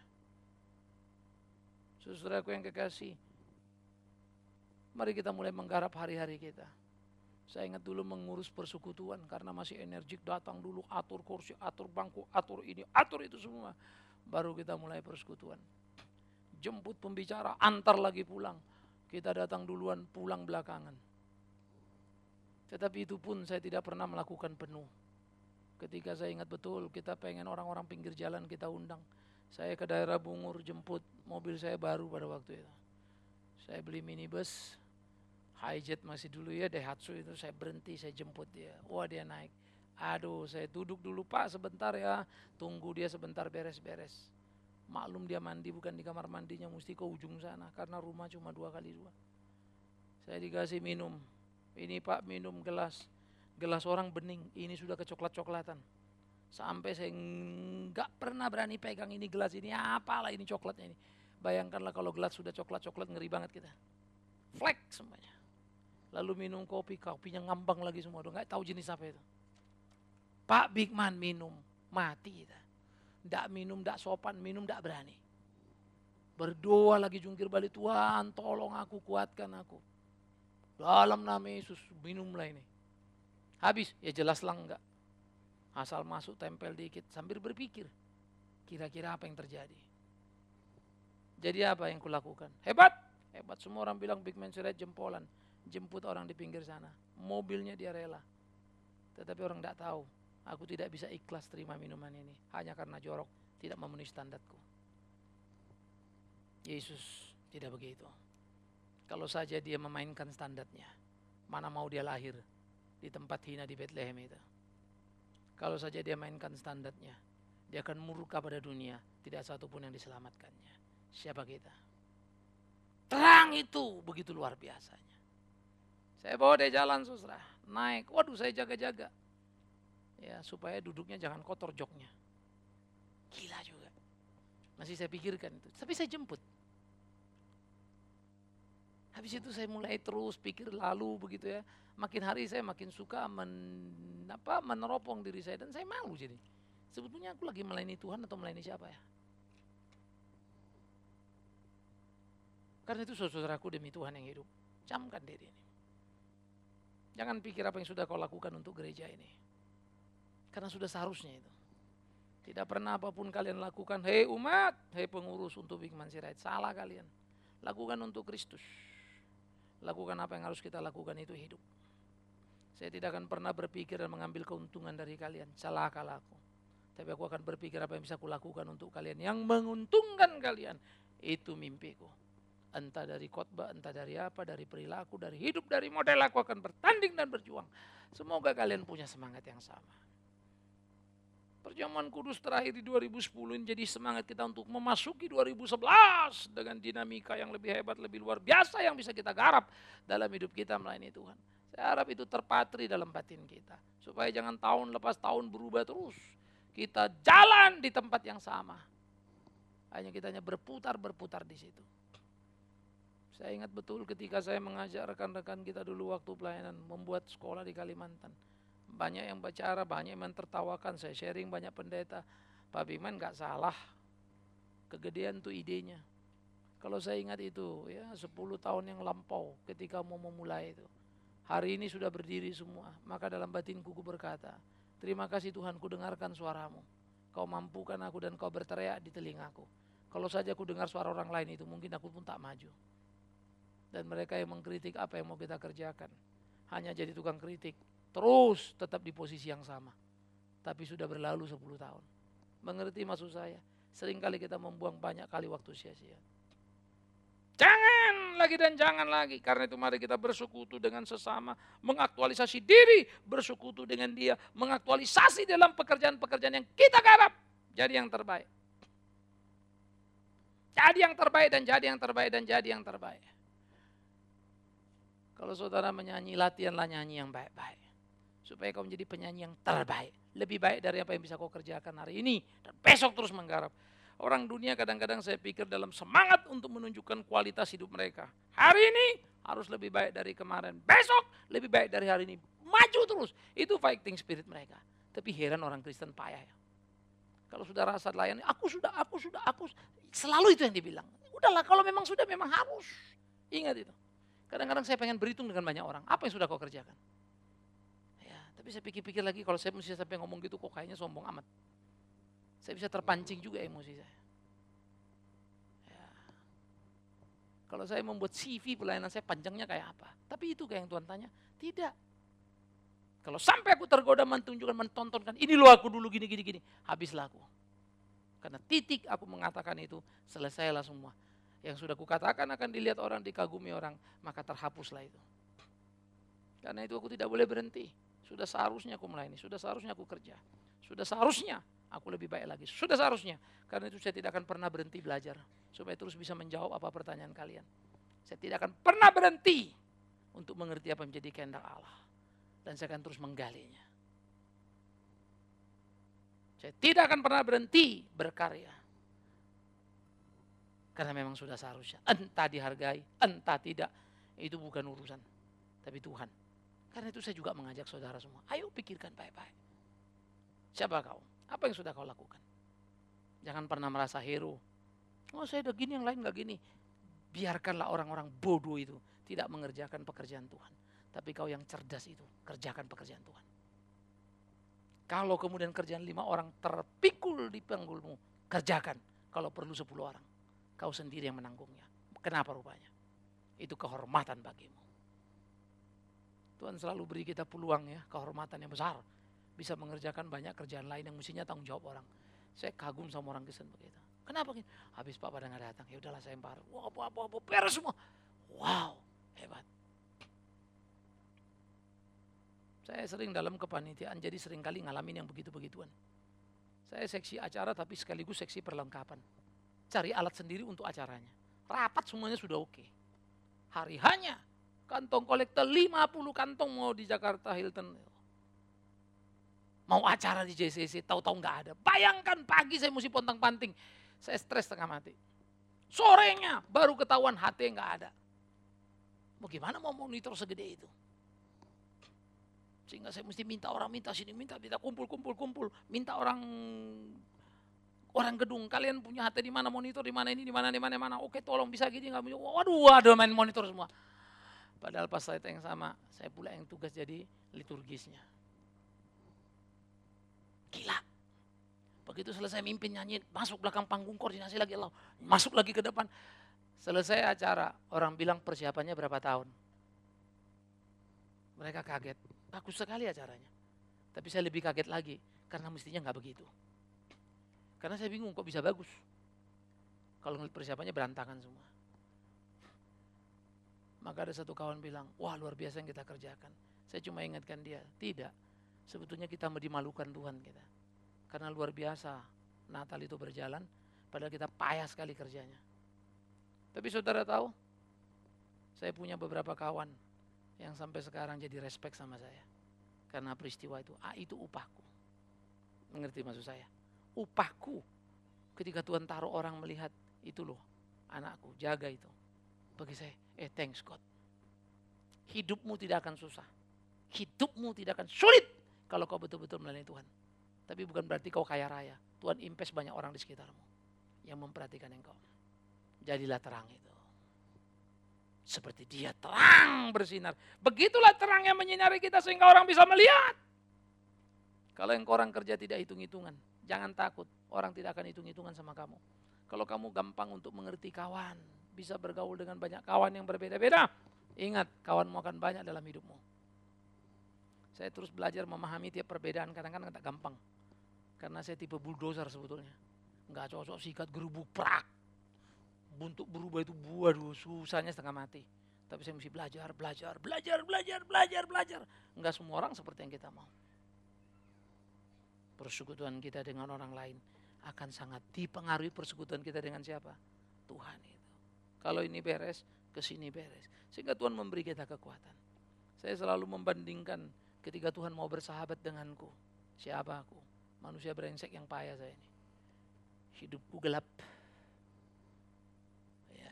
Saudaraku yang kekasih, mari kita mulai menggarap hari-hari kita. Saya ingat dulu mengurus persekutuan karena masih energik, datang dulu atur kursi, atur bangku, atur ini, atur itu semua. Baru kita mulai persekutuan. Jemput pembicara, antar lagi pulang. Kita datang duluan, pulang belakangan. Tetapi itu pun saya tidak pernah melakukan penuh. Ketika saya ingat betul, kita pengen orang-orang pinggir jalan kita undang. Saya ke daerah Bungur jemput, mobil saya baru pada waktu itu. Saya beli minibus, Hijet masih dulu ya, Daihatsu itu, saya berhenti, saya jemput dia. Wah dia naik. Aduh saya duduk dulu Pak sebentar ya, tunggu dia sebentar beres-beres. Maklum dia mandi bukan di kamar mandinya, mesti ke ujung sana karena rumah cuma dua kali dua. Saya dikasih minum. Ini Pak minum gelas, gelas orang bening, ini sudah kecoklat-coklatan. Sampai saya nggak pernah berani pegang ini gelas ini, apalah ini coklatnya ini. Bayangkanlah kalau gelas sudah coklat-coklat, ngeri banget kita. Flek semuanya. Lalu minum kopi, kopinya ngambang lagi semua, udah nggak tahu jenis apa itu. Pak Bigman minum, mati kita. Nggak minum, nggak sopan, minum nggak berani. Berdoa lagi jungkir balik, Tuhan tolong aku, kuatkan aku. Dalam nama Yesus minumlah ini. Habis, ya jelaslah enggak. Asal masuk tempel dikit sambil berpikir. Kira-kira apa yang terjadi. Jadi apa yang kulakukan? Hebat, hebat. Semua orang bilang Bigman Sirait jempolan. Jemput orang di pinggir sana. Mobilnya dia rela. Tetapi orang enggak tahu. Aku tidak bisa ikhlas terima minuman ini. Hanya karena jorok, tidak memenuhi standarku. Yesus tidak begitu. Kalau saja dia memainkan standarnya, mana mau dia lahir di tempat hina di Bethlehem itu. Kalau saja dia mainkan standarnya, dia akan murka pada dunia, tidak satu pun yang diselamatkannya. Siapa kita? Terang itu begitu luar biasanya. Saya bawa dia jalan saudara, naik, waduh saya jaga-jaga. Ya supaya duduknya jangan kotor joknya. Gila juga. Masih saya pikirkan itu, tapi saya jemput. Habis itu saya mulai terus pikir lalu begitu ya. Makin hari saya makin suka men, apa, meneropong diri saya dan saya malu jadi. Sebetulnya aku lagi melayani Tuhan atau melayani siapa ya? Karena itu saudaraku demi Tuhan yang hidup. Camkan diri ini. Jangan pikir apa yang sudah kau lakukan untuk gereja ini. Karena sudah seharusnya itu. Tidak pernah apapun kalian lakukan, hei umat, hei pengurus untuk Bigman Sirait. Salah kalian. Lakukan untuk Kristus. Lakukan apa yang harus kita lakukan itu hidup. Saya tidak akan pernah berpikir dan mengambil keuntungan dari kalian. Celaka aku. Tapi aku akan berpikir apa yang bisa aku lakukan untuk kalian. Yang menguntungkan kalian. Itu mimpiku. Entah dari khotbah, entah dari apa, dari perilaku, dari hidup, dari model aku akan bertanding dan berjuang. Semoga kalian punya semangat yang sama. Perjamuan kudus terakhir di dua ribu sepuluh ini jadi semangat kita untuk memasuki dua ribu sebelas dengan dinamika yang lebih hebat, lebih luar biasa yang bisa kita garap dalam hidup kita melayani Tuhan. Saya harap itu terpatri dalam batin kita. Supaya jangan tahun lepas tahun berubah terus. Kita jalan di tempat yang sama. Hanya kita hanya berputar-berputar di situ. Saya ingat betul ketika saya mengajak rekan-rekan kita dulu waktu pelayanan membuat sekolah di Kalimantan. Banyak yang bicara, banyak yang tertawakan, saya sharing banyak pendeta. Pak Bigman gak salah, kegedean tuh idenya. Kalau saya ingat itu ya sepuluh tahun yang lampau ketika mau memulai itu. Hari ini sudah berdiri semua, maka dalam batinku ku berkata, terima kasih Tuhan ku dengarkan suaramu. Kau mampukan aku dan kau berteriak di telingaku. Kalau saja ku dengar suara orang lain itu mungkin aku pun tak maju. Dan mereka yang mengkritik apa yang mau kita kerjakan. Hanya jadi tukang kritik. Terus tetap di posisi yang sama. tapi sudah berlalu sepuluh tahun. Mengerti maksud saya? Seringkali kita membuang banyak kali waktu sia-sia. Jangan lagi dan jangan lagi. Karena itu mari kita bersekutu dengan sesama. Mengaktualisasi diri, bersekutu dengan dia. Mengaktualisasi dalam pekerjaan-pekerjaan yang kita garap. Jadi yang terbaik. Jadi yang terbaik dan jadi yang terbaik dan jadi yang terbaik. Kalau saudara menyanyi, latihanlah nyanyi yang baik-baik. Supaya kau menjadi penyanyi yang terbaik. Lebih baik dari apa yang bisa kau kerjakan hari ini. Dan besok terus menggarap. Orang dunia kadang-kadang saya pikir dalam semangat untuk menunjukkan kualitas hidup mereka. Hari ini harus lebih baik dari kemarin. Besok lebih baik dari hari ini. Maju terus. Itu fighting spirit mereka. Tapi heran orang Kristen payah ya. Kalau sudah rasa layani, aku sudah, aku sudah, aku. Selalu itu yang dibilang. Udahlah kalau memang sudah, memang harus. Ingat itu. Kadang-kadang saya pengen berhitung dengan banyak orang. Apa yang sudah kau kerjakan? Ya, tapi saya pikir-pikir lagi kalau saya mesti sampai ngomong gitu kok kayaknya sombong amat. Saya bisa terpancing juga emosi saya. Ya. Kalau saya membuat C V pelayanan saya panjangnya kayak apa? Tapi itu kayak yang Tuhan tanya. Tidak. Kalau sampai aku tergoda menunjukkan, mentontonkan, ini loh aku dulu gini, gini, gini. Habislah aku. Karena titik aku mengatakan itu, selesailah semua. Yang sudah kukatakan akan dilihat orang, dikagumi orang, maka terhapuslah itu. Karena itu aku tidak boleh berhenti. Sudah seharusnya aku melayani, sudah seharusnya aku kerja. Sudah seharusnya aku lebih baik lagi. Sudah seharusnya. Karena itu saya tidak akan pernah berhenti belajar. Supaya terus bisa menjawab apa pertanyaan kalian. Saya tidak akan pernah berhenti untuk mengerti apa yang menjadi kehendak Allah. Dan saya akan terus menggalinya. Saya tidak akan pernah berhenti berkarya. Karena memang sudah seharusnya. Entah dihargai, entah tidak. Itu bukan urusan. Tapi Tuhan. Karena itu saya juga mengajak saudara semua. Ayo pikirkan baik-baik. Siapa kau? Apa yang sudah kau lakukan? Jangan pernah merasa hero. Oh saya udah gini, yang lain gak gini. Biarkanlah orang-orang bodoh itu tidak mengerjakan pekerjaan Tuhan. Tapi kau yang cerdas itu, kerjakan pekerjaan Tuhan. Kalau kemudian kerjaan lima orang terpikul di panggulmu, kerjakan. Kalau perlu sepuluh orang, kau sendiri yang menanggungnya. Kenapa rupanya? Itu kehormatan bagimu. Tuhan selalu beri kita peluang ya, kehormatan yang besar. Bisa mengerjakan banyak kerjaan lain yang mestinya tanggung jawab orang. Saya kagum sama orang Kristen begitu. Kenapa? Habis Pak pada nggak datang, ya udahlah saya empar. Wah, apa apa apa beres semua. Wow, hebat. Saya sering dalam kepanitiaan, jadi sering kali ngalamin yang begitu-begituan. Saya seksi acara tapi sekaligus seksi perlengkapan. Cari alat sendiri untuk acaranya. Rapat semuanya sudah oke. Hari hanya kantong kolektor lima puluh kantong mau di Jakarta Hilton. Mau acara di J C C, tahu-tahu nggak ada. Bayangkan pagi saya mesti pontang-panting. Saya stres setengah mati. Sorenya baru ketahuan H T nggak ada. Bagaimana mau monitor segede itu? Sehingga saya mesti minta orang, minta sini, minta, minta kumpul, kumpul, kumpul. Minta orang orang gedung, kalian punya H T di mana, monitor di mana, ini di mana, di mana, mana. Oke tolong bisa gini, nggak punya. Waduh, ada main monitor semua. Padahal pas saya yang sama, saya pula yang tugas jadi liturgisnya. Gila. Begitu selesai mimpin nyanyi, masuk belakang panggung koordinasi lagi Allah. Masuk lagi ke depan. Selesai acara, orang bilang persiapannya berapa tahun. Mereka kaget. Bagus sekali acaranya. Tapi saya lebih kaget lagi, karena mestinya nggak begitu. Karena saya bingung kok bisa bagus. Kalau ngeliat persiapannya berantakan semua. Maka ada satu kawan bilang, wah luar biasa yang kita kerjakan. Saya cuma ingatkan dia, tidak. Sebetulnya kita mau dimalukan Tuhan kita. Karena luar biasa Natal itu berjalan, padahal kita payah sekali kerjanya. Tapi saudara tahu, saya punya beberapa kawan yang sampai sekarang jadi respect sama saya. Karena peristiwa itu, ah itu upahku. Mengerti maksud saya? Upahku. Ketika Tuhan taruh orang melihat, itu loh anakku, jaga itu. Bagi saya, eh thanks God. Hidupmu tidak akan susah. Hidupmu tidak akan sulit kalau kau betul-betul melayani Tuhan. Tapi bukan berarti kau kaya raya. Tuhan invest banyak orang di sekitarmu yang memperhatikan engkau. Jadilah terang itu. Seperti dia terang bersinar. Begitulah terang yang menyinari kita sehingga orang bisa melihat. Kalau engkau orang kerja tidak hitung-hitungan, jangan takut. Orang tidak akan hitung-hitungan sama kamu. Kalau kamu gampang untuk mengerti kawan, bisa bergaul dengan banyak kawan yang berbeda-beda, ingat kawanmu akan banyak dalam hidupmu. Saya terus belajar memahami tiap perbedaan, kadang-kadang tak gampang. Karena saya tipe bulldozer sebetulnya. Nggak cocok sikat gerubuk prak. Untuk berubah itu waduh susahnya setengah mati. Tapi saya mesti belajar, belajar, belajar, belajar, belajar, belajar. Enggak semua orang seperti yang kita mau. Persekutuan kita dengan orang lain akan sangat dipengaruhi persekutuan kita dengan siapa? Tuhan itu. Kalau ini beres, ke sini beres. Sehingga Tuhan memberi kita kekuatan. Saya selalu membandingkan ketika Tuhan mau bersahabat denganku. Siapa aku? Manusia brengsek yang payah saya ini. Hidupku gelap. Ya.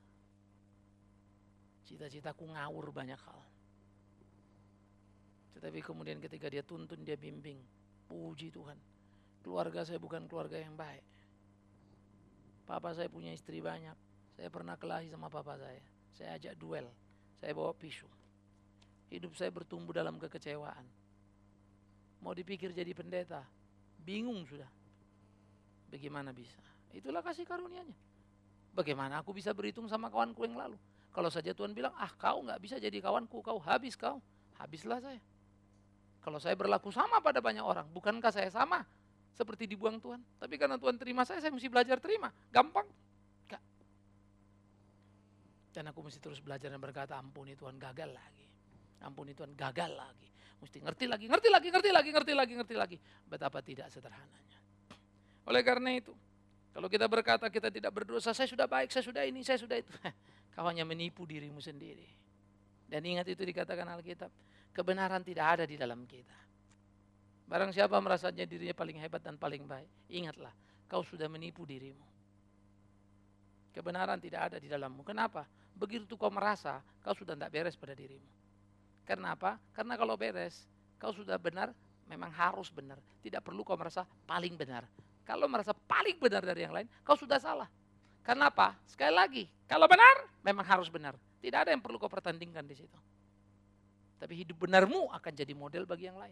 Cita-citaku ngawur banyak hal. Tetapi kemudian ketika dia tuntun, dia bimbing. Puji Tuhan. Keluarga saya bukan keluarga yang baik. Papa saya punya istri banyak. Saya pernah kelahi sama papa saya. Saya ajak duel. Saya bawa pisau. Hidup saya bertumbuh dalam kekecewaan. Mau dipikir jadi pendeta. Bingung sudah. Bagaimana bisa? Itulah kasih karunia-Nya. Bagaimana aku bisa berhitung sama kawanku yang lalu? Kalau saja Tuhan bilang, ah kau gak bisa jadi kawanku, kau habis kau. Habislah saya. Kalau saya berlaku sama pada banyak orang, bukankah saya sama seperti dibuang Tuhan? Tapi karena Tuhan terima saya, saya mesti belajar terima. Gampang? Enggak. Dan aku mesti terus belajar dan berkata, ampuni Tuhan, gagal lagi. Ampuni Tuhan, gagal lagi. Mesti ngerti lagi, ngerti lagi, ngerti lagi, ngerti lagi, ngerti lagi. Betapa tidak sederhananya. Oleh karena itu, kalau kita berkata kita tidak berdosa, saya sudah baik, saya sudah ini, saya sudah itu. Kau hanya menipu dirimu sendiri. Dan ingat itu dikatakan Alkitab, kebenaran tidak ada di dalam kita. Barang siapa merasanya dirinya paling hebat dan paling baik, ingatlah, kau sudah menipu dirimu. Kebenaran tidak ada di dalammu. Kenapa? Begitu kau merasa, kau sudah tidak beres pada dirimu. Karena apa? Karena kalau beres, kau sudah benar, memang harus benar. Tidak perlu kau merasa paling benar. Kalau merasa paling benar dari yang lain, kau sudah salah. Karena apa? Sekali lagi, kalau benar, memang harus benar. Tidak ada yang perlu kau pertandingkan di situ. Tapi hidup benarmu akan jadi model bagi yang lain.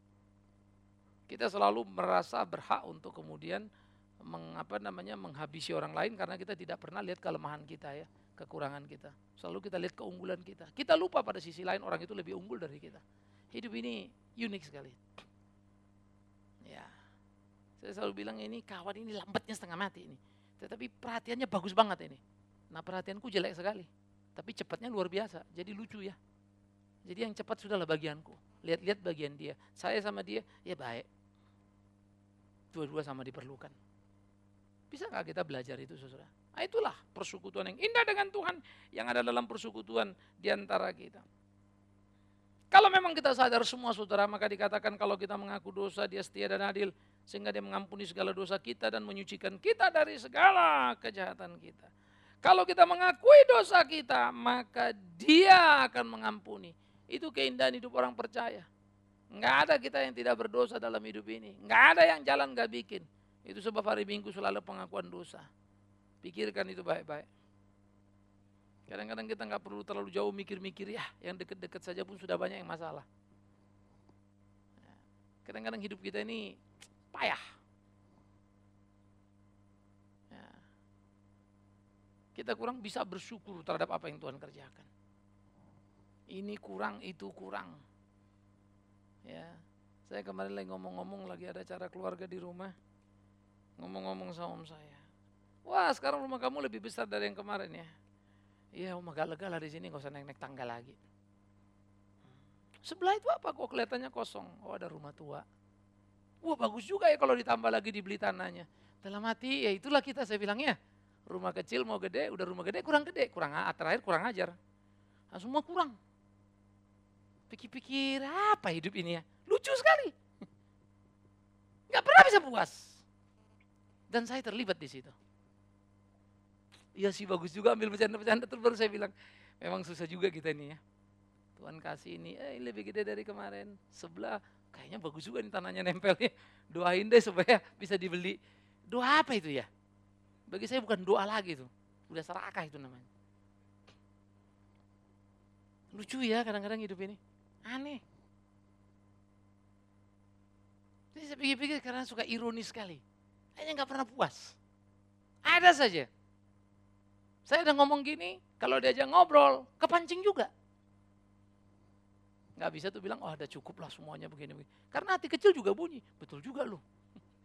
Kita selalu merasa berhak untuk kemudian mengapa namanya menghabisi orang lain karena kita tidak pernah lihat kelemahan kita ya, kekurangan kita. Selalu kita lihat keunggulan kita. Kita lupa pada sisi lain orang itu lebih unggul dari kita. Hidup ini unik sekali. Ya. Saya selalu bilang ini kawan ini lambatnya setengah mati ini. Tetapi perhatiannya bagus banget ini. Nah, perhatianku jelek sekali. Tapi cepatnya luar biasa. Jadi lucu ya. Jadi yang cepat sudahlah bagianku. Lihat-lihat bagian dia. Saya sama dia, ya baik. Dua-dua sama diperlukan. Bisa gak kita belajar itu saudara? Nah, itulah persekutuan yang indah dengan Tuhan. Yang ada dalam persekutuan diantara kita. Kalau memang kita sadar semua saudara, maka dikatakan kalau kita mengaku dosa, dia setia dan adil. Sehingga dia mengampuni segala dosa kita dan menyucikan kita dari segala kejahatan kita. Kalau kita mengakui dosa kita, maka dia akan mengampuni. Itu keindahan hidup orang percaya. Enggak ada kita yang tidak berdosa dalam hidup ini. Enggak ada yang jalan enggak bikin. Itu sebab hari Minggu selalu pengakuan dosa. Pikirkan itu baik-baik. Kadang-kadang kita enggak perlu terlalu jauh mikir-mikir, ya yang dekat-dekat saja pun sudah banyak yang masalah. Kadang-kadang hidup kita ini payah. Kita kurang bisa bersyukur terhadap apa yang Tuhan kerjakan. Ini kurang, itu kurang. Ya, saya kemarin lagi ngomong-ngomong, lagi ada acara keluarga di rumah. Ngomong-ngomong sama om saya. Wah, sekarang rumah kamu lebih besar dari yang kemarin ya. Iya, om agak lega lah di sini, nggak usah naik-naik tangga lagi. Sebelah itu apa kok kelihatannya kosong? Oh, ada rumah tua. Wah, bagus juga ya kalau ditambah lagi dibeli tanahnya. Dalam hati, ya itulah kita, saya bilangnya. Rumah kecil mau gede, udah rumah gede kurang gede, kurang terakhir kurang ajar. Nah, semua kurang. Pikir-pikir apa hidup ini ya? Lucu sekali. Gak pernah bisa puas. Dan saya terlibat di situ. Iya sih bagus juga ambil bercanda-bercanda, terus baru saya bilang, memang susah juga kita ini ya. Tuhan kasih ini, eh lebih gede dari kemarin. Sebelah, kayaknya bagus juga nih tanahnya nempelnya. Doain deh supaya bisa dibeli. Doa apa itu ya? Bagi saya bukan doa lagi tuh, udah serakah itu namanya. Lucu ya kadang-kadang hidup ini, aneh. Jadi saya pikir-pikir karena suka ironis sekali, kayaknya nggak pernah puas. Ada saja. Saya udah ngomong gini, kalau diajak ngobrol, kepancing juga. Nggak bisa tuh bilang, oh udah cukup lah semuanya begini-begini. Karena hati kecil juga bunyi, betul juga loh.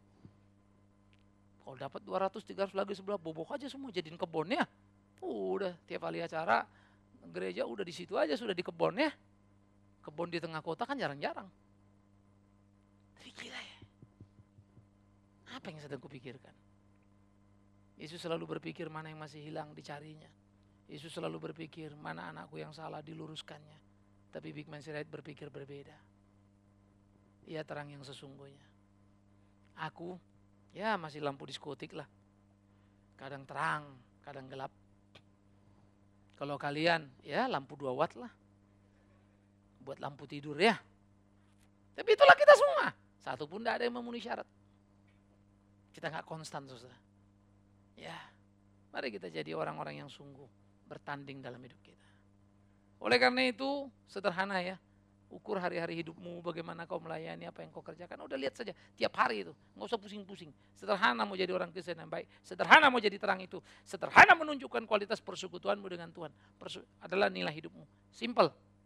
Kalau dapat dua ratus, tiga ratus lagi sebelah, bobok aja semua jadiin kebun ya. Udah tiap kali acara gereja udah di situ aja, sudah di kebun ya. Kebun di tengah kota kan jarang-jarang. Tapi gila ya. Apa yang sedang kupikirkan? Yesus selalu berpikir mana yang masih hilang dicarinya. Yesus selalu berpikir mana anakku yang salah diluruskannya. Tapi Big Man Sirait berpikir berbeda. Ia terang yang sesungguhnya. Aku ya masih lampu diskotik lah. Kadang terang, kadang gelap. Kalau kalian ya lampu dua watt lah. Buat lampu tidur ya. Tapi itulah kita semua. Satu pun tidak ada yang memenuhi syarat. Kita nggak konstan, saudara. Ya, mari kita jadi orang-orang yang sungguh bertanding dalam hidup kita. Oleh karena itu, sederhana ya. Ukur hari-hari hidupmu, bagaimana kau melayani, apa yang kau kerjakan. Udah lihat saja, tiap hari itu. Nggak usah pusing-pusing. Sederhana mau jadi orang Kristen yang baik. Sederhana mau jadi terang itu. Sederhana menunjukkan kualitas persekutuanmu dengan Tuhan. Persu- adalah nilai hidupmu. Simple.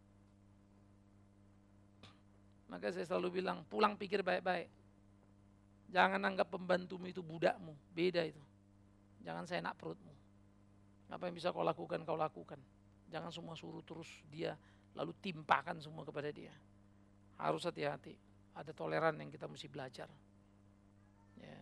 Maka saya selalu bilang, pulang pikir baik-baik. Jangan anggap pembantumu itu budakmu. Beda itu. Jangan seenak perutmu. Apa yang bisa kau lakukan, kau lakukan. Jangan semua suruh terus dia, lalu timpakan semua kepada dia. Harus hati-hati. Ada toleran yang kita mesti belajar. Ya.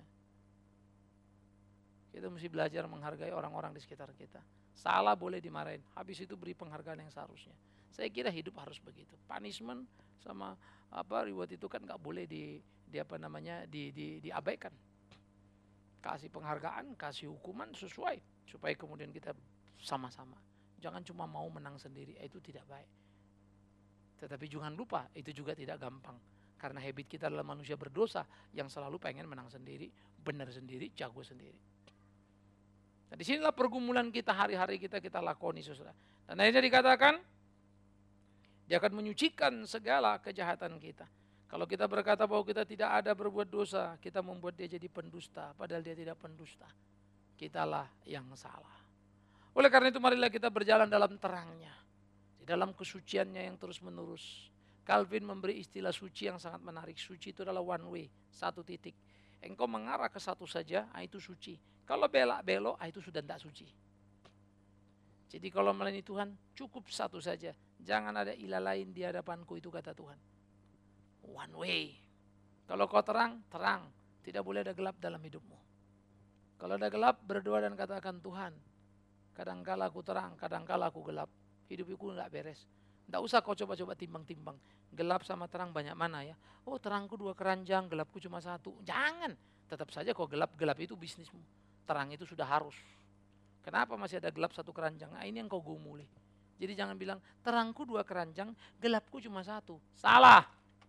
Kita mesti belajar menghargai orang-orang di sekitar kita. Salah boleh dimarahin, habis itu beri penghargaan yang seharusnya. Saya kira hidup harus begitu. Punishment sama apa reward itu kan nggak boleh di, di apa namanya di, di, diabaikan. Kasih penghargaan, kasih hukuman sesuai supaya kemudian kita sama-sama. Jangan cuma mau menang sendiri, itu tidak baik. Tetapi jangan lupa, itu juga tidak gampang. Karena habit kita adalah manusia berdosa yang selalu pengen menang sendiri, benar sendiri, jago sendiri. Nah, disinilah pergumulan kita hari-hari kita kita lakoni, saudara. Dan akhirnya dikatakan, dia akan menyucikan segala kejahatan kita. Kalau kita berkata bahwa kita tidak ada berbuat dosa, kita membuat dia jadi pendusta, padahal dia tidak pendusta. Kitalah yang salah. Oleh karena itu marilah kita berjalan dalam terangnya, di dalam kesuciannya yang terus menerus. Calvin memberi istilah suci yang sangat menarik. Suci itu adalah one way, satu titik. Engkau mengarah ke satu saja, itu suci. Kalau belak-belok, itu sudah tidak suci. Jadi kalau melayani Tuhan, cukup satu saja. Jangan ada ilah lain di hadapanku, itu kata Tuhan. One way. Kalau kau terang, terang. Tidak boleh ada gelap dalam hidupmu. Kalau ada gelap, berdoa dan katakan, Tuhan, kadangkala aku terang, kadangkala aku gelap. Hidupku enggak beres. Enggak usah kau coba-coba timbang-timbang. Gelap sama terang banyak mana ya? Oh, terangku dua keranjang, gelapku cuma satu. Jangan. Tetap saja kau gelap, gelap itu bisnismu. Terang itu sudah harus. Kenapa masih ada gelap satu keranjang? Nah, ini yang kau gumuli. Jadi jangan bilang, terangku dua keranjang, gelapku cuma satu. Salah.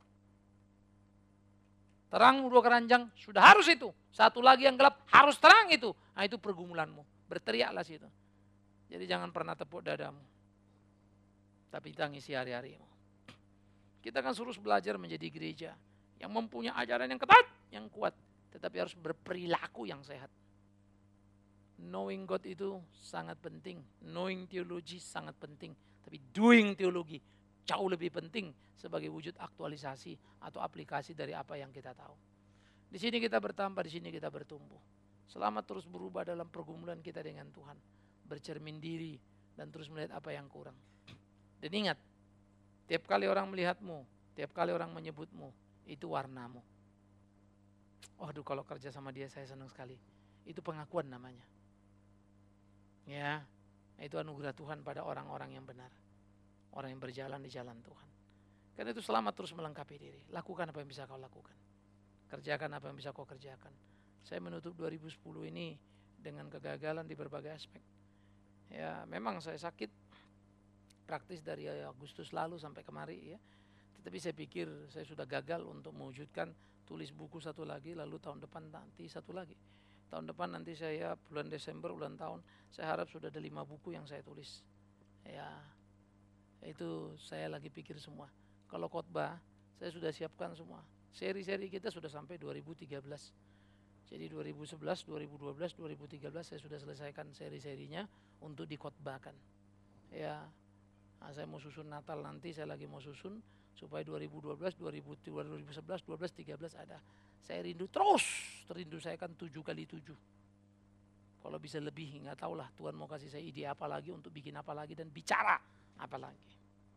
Terang dua keranjang, sudah harus itu. Satu lagi yang gelap, harus terang itu. Nah, itu pergumulanmu. Berteriaklah situ. Jadi jangan pernah tepuk dadamu. Tapi tangisi hari-harimu. Kita kan suruh belajar menjadi gereja yang mempunyai ajaran yang ketat, yang kuat. Tetapi harus berperilaku yang sehat. Knowing God itu sangat penting. Knowing teologi sangat penting. Tapi doing teologi jauh lebih penting sebagai wujud aktualisasi atau aplikasi dari apa yang kita tahu. Di sini kita bertambah, di sini kita bertumbuh. Selamat terus berubah dalam pergumulan kita dengan Tuhan. Bercermin diri dan terus melihat apa yang kurang. Dan ingat, tiap kali orang melihatmu, tiap kali orang menyebutmu, itu warnamu. Waduh, kalau kerja sama dia saya senang sekali. Itu pengakuan namanya. Ya, itu anugerah Tuhan pada orang-orang yang benar. Orang yang berjalan di jalan Tuhan. Karena itu selamat terus melengkapi diri. Lakukan apa yang bisa kau lakukan. Kerjakan apa yang bisa kau kerjakan. Saya menutup dua ribu sepuluh ini dengan kegagalan di berbagai aspek. Ya, memang saya sakit praktis dari Agustus lalu sampai kemari ya. Tetapi saya pikir saya sudah gagal untuk mewujudkan tulis buku satu lagi, lalu tahun depan nanti satu lagi. Tahun depan nanti saya bulan Desember, bulan tahun, saya harap sudah ada lima buku yang saya tulis. Ya, itu saya lagi pikir semua. Kalau khotbah, saya sudah siapkan semua. Seri-seri kita sudah sampai dua ribu tiga belas. Jadi dua ribu sebelas, dua ribu dua belas, dua ribu tiga belas saya sudah selesaikan seri-serinya untuk dikhotbahkan. Ya, nah, saya mau susun Natal nanti, saya lagi mau susun supaya dua ribu dua belas, dua ribu sebelas, dua belas, tiga belas ada. Saya rindu terus rindu saya kan tujuh kali tujuh. Kalau bisa lebih, nggak tahulah Tuhan mau kasih saya ide apa lagi untuk bikin apa lagi dan bicara apa lagi.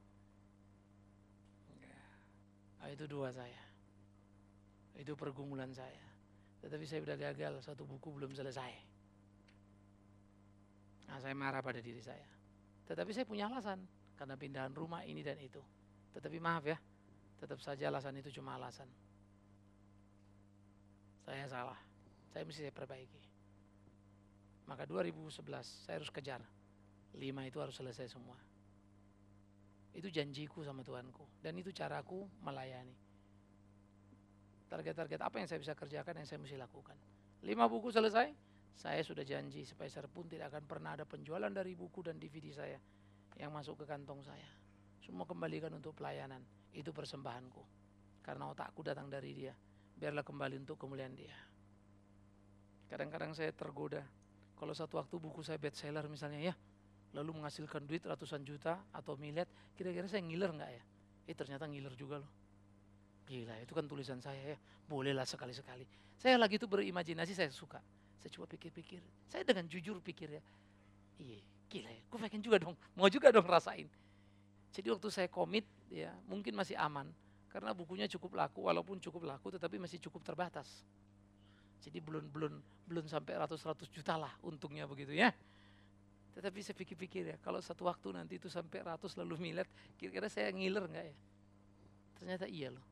Nah, itu dua saya. Itu pergumulan saya. Tetapi saya sudah gagal, satu buku belum selesai. Nah, saya marah pada diri saya. Tetapi saya punya alasan, karena pindahan rumah ini dan itu. Tetapi maaf ya, tetap saja alasan itu cuma alasan. Saya salah, saya mesti saya perbaiki. Maka dua ribu sebelas saya harus kejar, lima itu harus selesai semua. Itu janjiku sama Tuhanku, dan itu caraku melayani. Target-target apa yang saya bisa kerjakan, yang saya mesti lakukan. Lima buku selesai, saya sudah janji sepeser pun tidak akan pernah ada penjualan dari buku dan D V D saya yang masuk ke kantong saya. Semua kembalikan untuk pelayanan, itu persembahanku. Karena otakku datang dari Dia, biarlah kembali untuk kemuliaan Dia. Kadang-kadang saya tergoda, kalau satu waktu buku saya bestseller misalnya ya, lalu menghasilkan duit ratusan juta atau miliar, kira-kira saya ngiler nggak ya? Eh ternyata ngiler juga loh. Gila, itu kan tulisan saya ya, bolehlah sekali-sekali. Saya lagi itu berimajinasi, saya suka. Saya coba pikir-pikir, saya dengan jujur pikir ya, iya gila ya, gue pengen juga dong, mau juga dong rasain. Jadi waktu saya komit ya, mungkin masih aman, karena bukunya cukup laku, walaupun cukup laku tetapi masih cukup terbatas. Jadi belum belum belum sampai ratus-ratus juta lah untungnya begitu ya. Tetapi saya pikir-pikir ya, kalau satu waktu nanti itu sampai ratus lalu miliar, kira-kira saya ngiler nggak ya? Ternyata iya loh.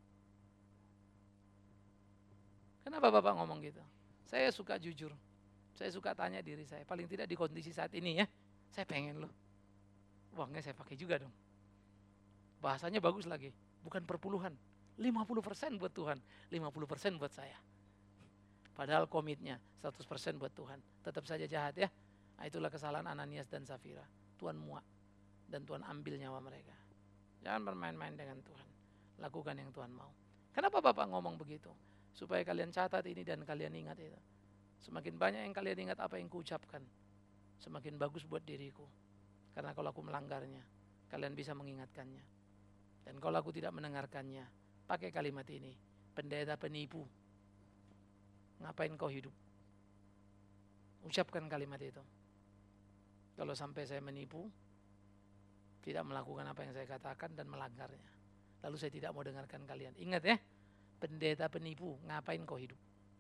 Kenapa Bapak ngomong gitu? Saya suka jujur, saya suka tanya diri saya, paling tidak di kondisi saat ini ya, saya pengen loh, uangnya saya pakai juga dong. Bahasanya bagus lagi, bukan perpuluhan, lima puluh persen buat Tuhan, lima puluh persen buat saya. Padahal komitnya seratus persen buat Tuhan, tetap saja jahat ya. Nah, itulah kesalahan Ananias dan Safira. Tuhan muak dan Tuhan ambil nyawa mereka. Jangan bermain-main dengan Tuhan, lakukan yang Tuhan mau. Kenapa Bapak ngomong begitu? Supaya kalian catat ini dan kalian ingat itu. Semakin banyak yang kalian ingat apa yang kuucapkan, semakin bagus buat diriku. Karena kalau aku melanggarnya, kalian bisa mengingatkannya. Dan kalau aku tidak mendengarkannya, pakai kalimat ini, pendeta penipu, ngapain kau hidup? Ucapkan kalimat itu. Kalau sampai saya menipu, tidak melakukan apa yang saya katakan dan melanggarnya, lalu saya tidak mau dengarkan kalian. Ingat ya, pendeta penipu, ngapain kau hidup?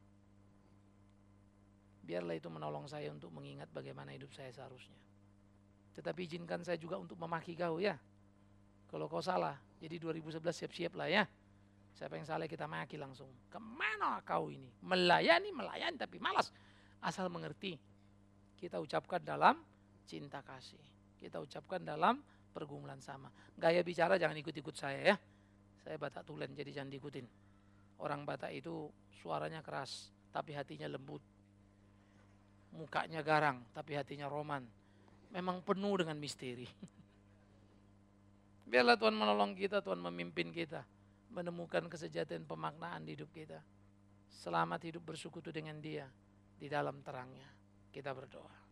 Biarlah itu menolong saya untuk mengingat bagaimana hidup saya seharusnya. Tetapi izinkan saya juga untuk memaki kau ya. Kalau kau salah, jadi dua ribu sebelas siap-siap lah ya. Siapa yang salah kita maki langsung. Kemana kau ini? Melayani, melayani tapi malas. Asal mengerti. Kita ucapkan dalam cinta kasih. Kita ucapkan dalam pergumulan sama. Gaya bicara jangan ikut-ikut saya ya. Saya Batak Tulen jadi jangan diikutin. Orang Batak itu suaranya keras tapi hatinya lembut. Mukanya garang tapi hatinya roman. Memang penuh dengan misteri. Biarlah Tuhan menolong kita, Tuhan memimpin kita. Menemukan kesejahteraan pemaknaan di hidup kita. Selamat hidup bersekutu dengan Dia di dalam terangnya. Kita berdoa.